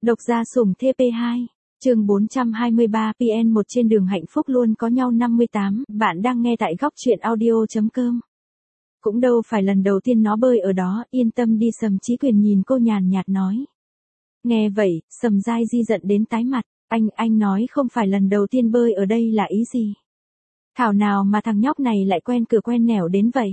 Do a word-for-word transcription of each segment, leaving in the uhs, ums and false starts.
Độc gia sủng T P hai, chương bốn trăm hai mươi ba P N một trên đường hạnh phúc luôn có nhau năm mươi tám, bạn đang nghe tại góc truyện audio.com. Cũng đâu phải lần đầu tiên nó bơi ở đó, yên tâm đi. Sầm Chí Quyền nhìn cô nhàn nhạt nói. Nghe vậy, Sầm Giai Di giận đến tái mặt, anh, anh nói không phải lần đầu tiên bơi ở đây là ý gì? Thảo nào mà thằng nhóc này lại quen cửa quen nẻo đến vậy?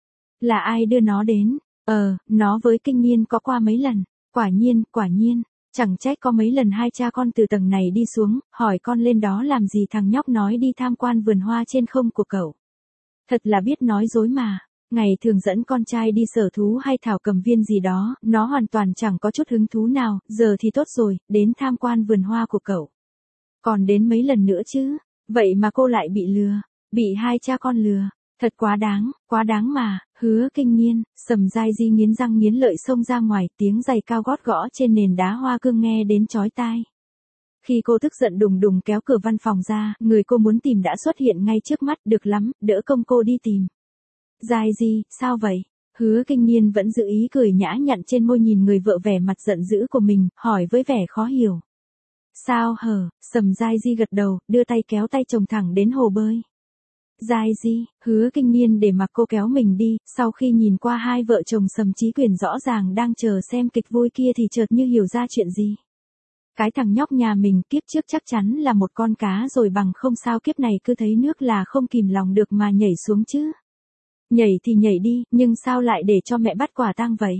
Là ai đưa nó đến? Ờ, nó với Kinh Niên có qua mấy lần, quả nhiên, quả nhiên. Chẳng trách có mấy lần hai cha con từ tầng này đi xuống, hỏi con lên đó làm gì. Thằng nhóc nói đi tham quan vườn hoa trên không của cậu. Thật là biết nói dối mà, ngày thường dẫn con trai đi sở thú hay thảo cầm viên gì đó, nó hoàn toàn chẳng có chút hứng thú nào, giờ thì tốt rồi, đến tham quan vườn hoa của cậu. Còn đến mấy lần nữa chứ, vậy mà cô lại bị lừa, bị hai cha con lừa. Thật quá đáng, quá đáng mà. Hứa Kinh Niên, Sầm Giai Di nghiến răng nghiến lợi xông ra ngoài, tiếng giày cao gót gõ trên nền đá hoa cương nghe đến chói tai. Khi cô tức giận đùng đùng kéo cửa văn phòng ra, người cô muốn tìm đã xuất hiện ngay trước mắt. Được lắm, đỡ công cô đi tìm. Giai Di, sao vậy? Hứa Kinh Niên vẫn giữ ý cười nhã nhặn trên môi, nhìn người vợ vẻ mặt giận dữ của mình, hỏi với vẻ khó hiểu. Sao hở? Sầm Giai Di gật đầu, đưa tay kéo tay chồng thẳng đến hồ bơi. Giai Di, Hứa Kinh Niên để mặc cô kéo mình đi, sau khi nhìn qua hai vợ chồng Sầm Chí Quyền rõ ràng đang chờ xem kịch vui kia thì chợt như hiểu ra chuyện gì. Cái thằng nhóc nhà mình kiếp trước chắc chắn là một con cá rồi, bằng không sao kiếp này cứ thấy nước là không kìm lòng được mà nhảy xuống chứ. Nhảy thì nhảy đi, nhưng sao lại để cho mẹ bắt quả tang vậy?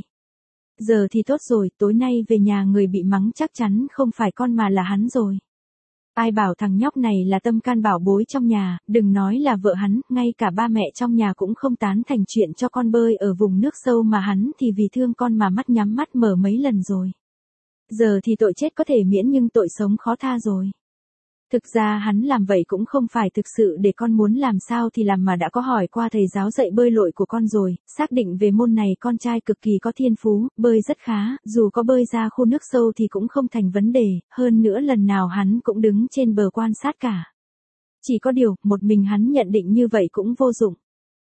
Giờ thì tốt rồi, tối nay về nhà người bị mắng chắc chắn không phải con mà là hắn rồi. Ai bảo thằng nhóc này là tâm can bảo bối trong nhà, đừng nói là vợ hắn, ngay cả ba mẹ trong nhà cũng không tán thành chuyện cho con bơi ở vùng nước sâu, mà hắn thì vì thương con mà mắt nhắm mắt mở mấy lần rồi. Giờ thì tội chết có thể miễn nhưng tội sống khó tha rồi. Thực ra hắn làm vậy cũng không phải thực sự để con muốn làm sao thì làm, mà đã có hỏi qua thầy giáo dạy bơi lội của con rồi, xác định về môn này con trai cực kỳ có thiên phú, bơi rất khá, dù có bơi ra khu nước sâu thì cũng không thành vấn đề, hơn nữa lần nào hắn cũng đứng trên bờ quan sát cả. Chỉ có điều, một mình hắn nhận định như vậy cũng vô dụng.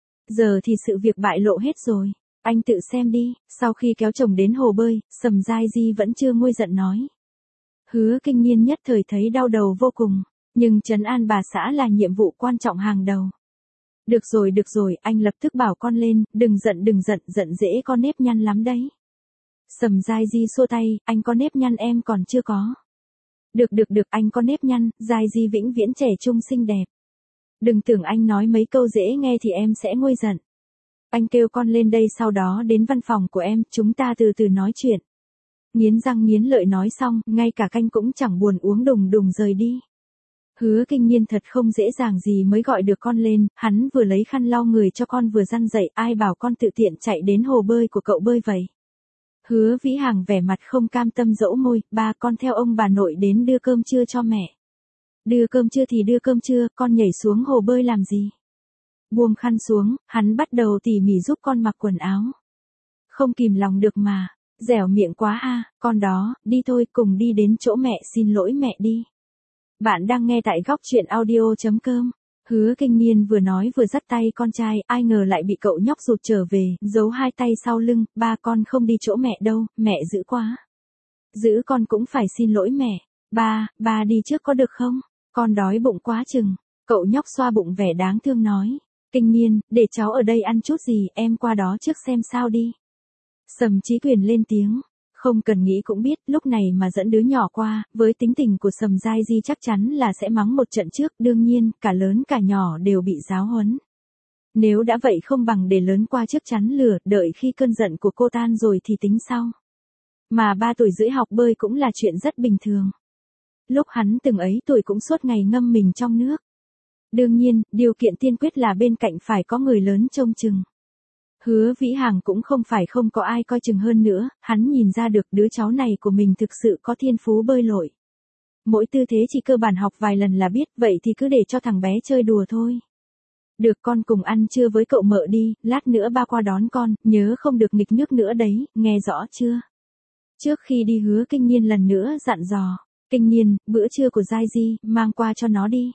Giờ thì sự việc bại lộ hết rồi, anh tự xem đi. Sau khi kéo chồng đến hồ bơi, Sầm Giai Di vẫn chưa nguôi giận nói. Hứa Kinh Niên nhất thời thấy đau đầu vô cùng, nhưng trấn an bà xã là nhiệm vụ quan trọng hàng đầu. Được rồi được rồi, anh lập tức bảo con lên, đừng giận đừng giận, giận dễ có nếp nhăn lắm đấy. Sầm Giai Di xua tay, anh có nếp nhăn em còn chưa có. Được được được, anh có nếp nhăn, Giai Di vĩnh viễn trẻ trung xinh đẹp. Đừng tưởng anh nói mấy câu dễ nghe thì em sẽ nguôi giận. Anh kêu con lên đây, sau đó đến văn phòng của em, chúng ta từ từ nói chuyện. Nghiến răng nghiến lợi nói xong, ngay cả canh cũng chẳng buồn uống, đùng đùng rời đi. Hứa Kinh Niên thật không dễ dàng gì mới gọi được con lên, hắn vừa lấy khăn lau người cho con vừa răn dậy, ai bảo con tự tiện chạy đến hồ bơi của cậu bơi vậy. Hứa Vĩ Hàng vẻ mặt không cam tâm dẫu môi, ba, con theo ông bà nội đến đưa cơm trưa cho mẹ. Đưa cơm trưa thì đưa cơm trưa, con nhảy xuống hồ bơi làm gì? Buông khăn xuống, hắn bắt đầu tỉ mỉ giúp con mặc quần áo. Không kìm lòng được mà. Dẻo miệng quá a, con đó, đi thôi, cùng đi đến chỗ mẹ, xin lỗi mẹ đi. Bạn đang nghe tại góc truyện audio.com. Hứa Kinh Niên vừa nói vừa dắt tay con trai, ai ngờ lại bị cậu nhóc rụt trở về, giấu hai tay sau lưng, ba, con không đi chỗ mẹ đâu, mẹ dữ quá. Dữ con cũng phải xin lỗi mẹ. Ba, ba đi trước có được không? Con đói bụng quá chừng. Cậu nhóc xoa bụng vẻ đáng thương nói. Kinh Niên, để cháu ở đây ăn chút gì, em qua đó trước xem sao đi. Sầm Chí Quyền lên tiếng, không cần nghĩ cũng biết, lúc này mà dẫn đứa nhỏ qua, với tính tình của Sầm Giai Di chắc chắn là sẽ mắng một trận trước, đương nhiên, cả lớn cả nhỏ đều bị giáo huấn. Nếu đã vậy không bằng để lớn qua trước chắn lửa, đợi khi cơn giận của cô tan rồi thì tính sau. Mà ba tuổi rưỡi học bơi cũng là chuyện rất bình thường. Lúc hắn từng ấy tuổi cũng suốt ngày ngâm mình trong nước. Đương nhiên, điều kiện tiên quyết là bên cạnh phải có người lớn trông chừng. Hứa Vĩ Hàng cũng không phải không có ai coi chừng, hơn nữa, hắn nhìn ra được đứa cháu này của mình thực sự có thiên phú bơi lội. Mỗi tư thế chỉ cơ bản học vài lần là biết, vậy thì cứ để cho thằng bé chơi đùa thôi. Được, con cùng ăn trưa với cậu mợ đi, lát nữa ba qua đón con, nhớ không được nghịch nước nữa đấy, nghe rõ chưa? Trước khi đi Hứa Kinh Niên lần nữa dặn dò, Kinh Niên, bữa trưa của Giai Di, mang qua cho nó đi.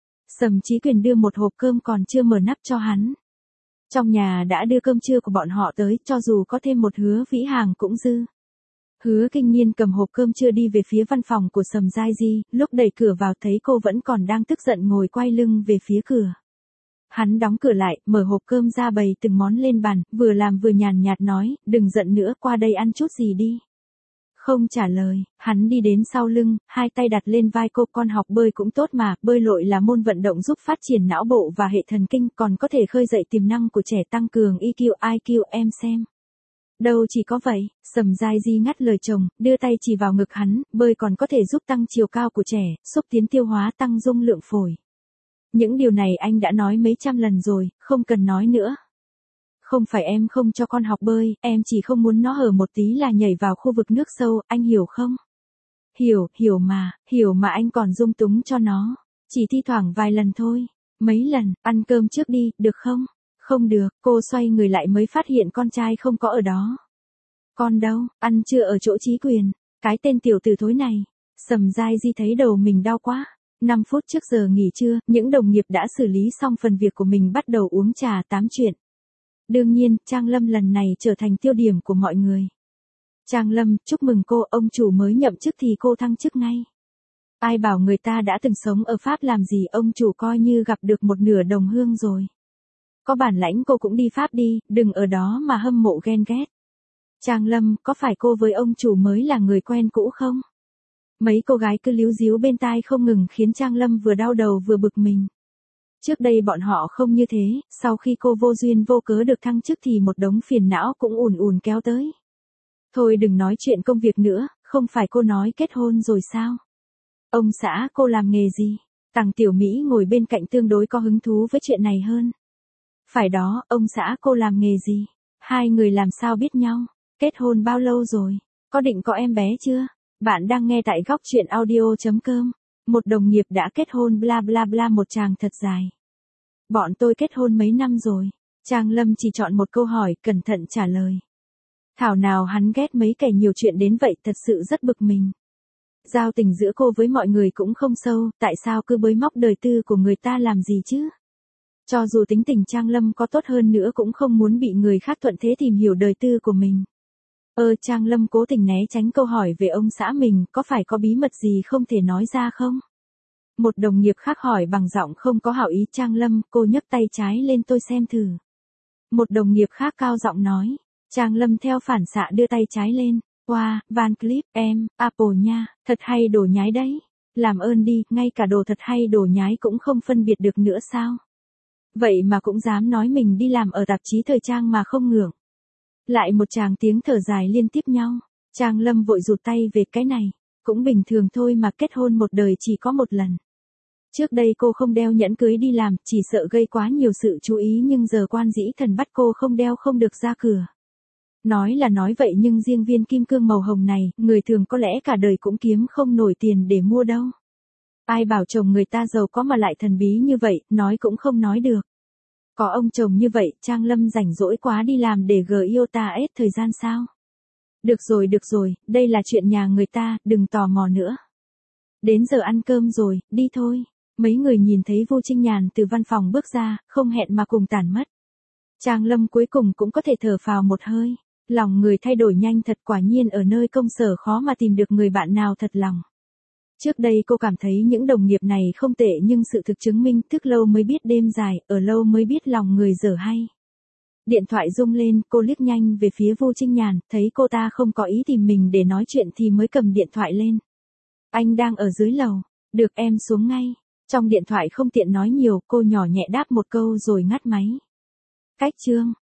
Sầm Chí Quyền đưa một hộp cơm còn chưa mở nắp cho hắn. Trong nhà đã đưa cơm trưa của bọn họ tới, cho dù có thêm một Hứa Vĩ Hàng cũng dư. Hứa Kinh Nhiên cầm hộp cơm trưa đi về phía văn phòng của Sầm Giai Di, lúc đẩy cửa vào thấy cô vẫn còn đang tức giận ngồi quay lưng về phía cửa. Hắn đóng cửa lại, mở hộp cơm ra bày từng món lên bàn, vừa làm vừa nhàn nhạt nói, đừng giận nữa, qua đây ăn chút gì đi. Không trả lời, hắn đi đến sau lưng, hai tay đặt lên vai cô, con học bơi cũng tốt mà, bơi lội là môn vận động giúp phát triển não bộ và hệ thần kinh, còn có thể khơi dậy tiềm năng của trẻ, tăng cường e quy, i kiu, em xem. Đâu chỉ có vậy, Sầm Giai Di ngắt lời chồng, đưa tay chỉ vào ngực hắn, bơi còn có thể giúp tăng chiều cao của trẻ, xúc tiến tiêu hóa, tăng dung lượng phổi. Những điều này anh đã nói mấy trăm lần rồi, không cần nói nữa. Không phải em không cho con học bơi, em chỉ không muốn nó hở một tí là nhảy vào khu vực nước sâu, anh hiểu không? Hiểu, hiểu mà, hiểu mà anh còn dung túng cho nó. Chỉ thi thoảng vài lần thôi. Mấy lần, ăn cơm trước đi, được không? Không được, cô xoay người lại mới phát hiện con trai không có ở đó. Con đâu, ăn chưa ở chỗ Chí Quyền, cái tên tiểu tử thối này. Sầm Giai Di thấy đầu mình đau quá. năm phút trước giờ nghỉ trưa, những đồng nghiệp đã xử lý xong phần việc của mình bắt đầu uống trà tám chuyện. Đương nhiên, Trang Lâm lần này trở thành tiêu điểm của mọi người. Trang Lâm, chúc mừng cô, ông chủ mới nhậm chức thì cô thăng chức ngay. Ai bảo người ta đã từng sống ở Pháp làm gì, ông chủ coi như gặp được một nửa đồng hương rồi. Có bản lãnh cô cũng đi Pháp đi, đừng ở đó mà hâm mộ ghen ghét. Trang Lâm, có phải cô với ông chủ mới là người quen cũ không? Mấy cô gái cứ líu díu bên tai không ngừng khiến Trang Lâm vừa đau đầu vừa bực mình. Trước đây bọn họ không như thế, sau khi cô vô duyên vô cớ được thăng chức thì một đống phiền não cũng ùn ùn kéo tới. Thôi đừng nói chuyện công việc nữa, không phải cô nói kết hôn rồi sao? Ông xã cô làm nghề gì? Tằng Tiểu Mỹ ngồi bên cạnh tương đối có hứng thú với chuyện này hơn. Phải đó, ông xã cô làm nghề gì? Hai người làm sao biết nhau? Kết hôn bao lâu rồi? Có định có em bé chưa? Bạn đang nghe tại góc chuyện audio chấm com. Một đồng nghiệp đã kết hôn bla bla bla một tràng thật dài. Bọn tôi kết hôn mấy năm rồi. Trang Lâm chỉ chọn một câu hỏi, cẩn thận trả lời. Thảo nào hắn ghét mấy kẻ nhiều chuyện đến vậy, thật sự rất bực mình. Giao tình giữa cô với mọi người cũng không sâu, tại sao cứ bới móc đời tư của người ta làm gì chứ? Cho dù tính tình Trang Lâm có tốt hơn nữa cũng không muốn bị người khác thuận thế tìm hiểu đời tư của mình. Ơ Trang Lâm cố tình né tránh câu hỏi về ông xã mình, có phải có bí mật gì không thể nói ra không? Một đồng nghiệp khác hỏi bằng giọng không có hảo ý. Trang Lâm, cô nhấc tay trái lên tôi xem thử. Một đồng nghiệp khác cao giọng nói. Trang Lâm theo phản xạ đưa tay trái lên. Wow, Van Cleef, em, Apple nha, thật hay đồ nhái đấy. Làm ơn đi, ngay cả đồ thật hay đồ nhái cũng không phân biệt được nữa sao? Vậy mà cũng dám nói mình đi làm ở tạp chí thời trang mà không ngượng. Lại một tràng tiếng thở dài liên tiếp nhau. Trang Lâm vội rụt tay về, cái này. Cũng bình thường thôi mà, kết hôn một đời chỉ có một lần. Trước đây cô không đeo nhẫn cưới đi làm, chỉ sợ gây quá nhiều sự chú ý, nhưng giờ quan dĩ thần bắt cô không đeo không được ra cửa. Nói là nói vậy nhưng riêng viên kim cương màu hồng này, người thường có lẽ cả đời cũng kiếm không nổi tiền để mua đâu. Ai bảo chồng người ta giàu có mà lại thần bí như vậy, nói cũng không nói được. Có ông chồng như vậy, Trang Lâm rảnh rỗi quá đi làm để gờ iota hết thời gian sao? Được rồi được rồi, đây là chuyện nhà người ta, đừng tò mò nữa. Đến giờ ăn cơm rồi, đi thôi. Mấy người nhìn thấy Vu Trinh Nhàn từ văn phòng bước ra, không hẹn mà cùng tản mất. Trang Lâm cuối cùng cũng có thể thở phào một hơi. Lòng người thay đổi nhanh thật, quả nhiên ở nơi công sở khó mà tìm được người bạn nào thật lòng. Trước đây cô cảm thấy những đồng nghiệp này không tệ, nhưng sự thực chứng minh thức lâu mới biết đêm dài, ở lâu mới biết lòng người dở hay. Điện thoại rung lên, cô liếc nhanh về phía Vu Trinh Nhàn, thấy cô ta không có ý tìm mình để nói chuyện thì mới cầm điện thoại lên. Anh đang ở dưới lầu, được em xuống ngay. Trong điện thoại không tiện nói nhiều, cô nhỏ nhẹ đáp một câu rồi ngắt máy. Cách chương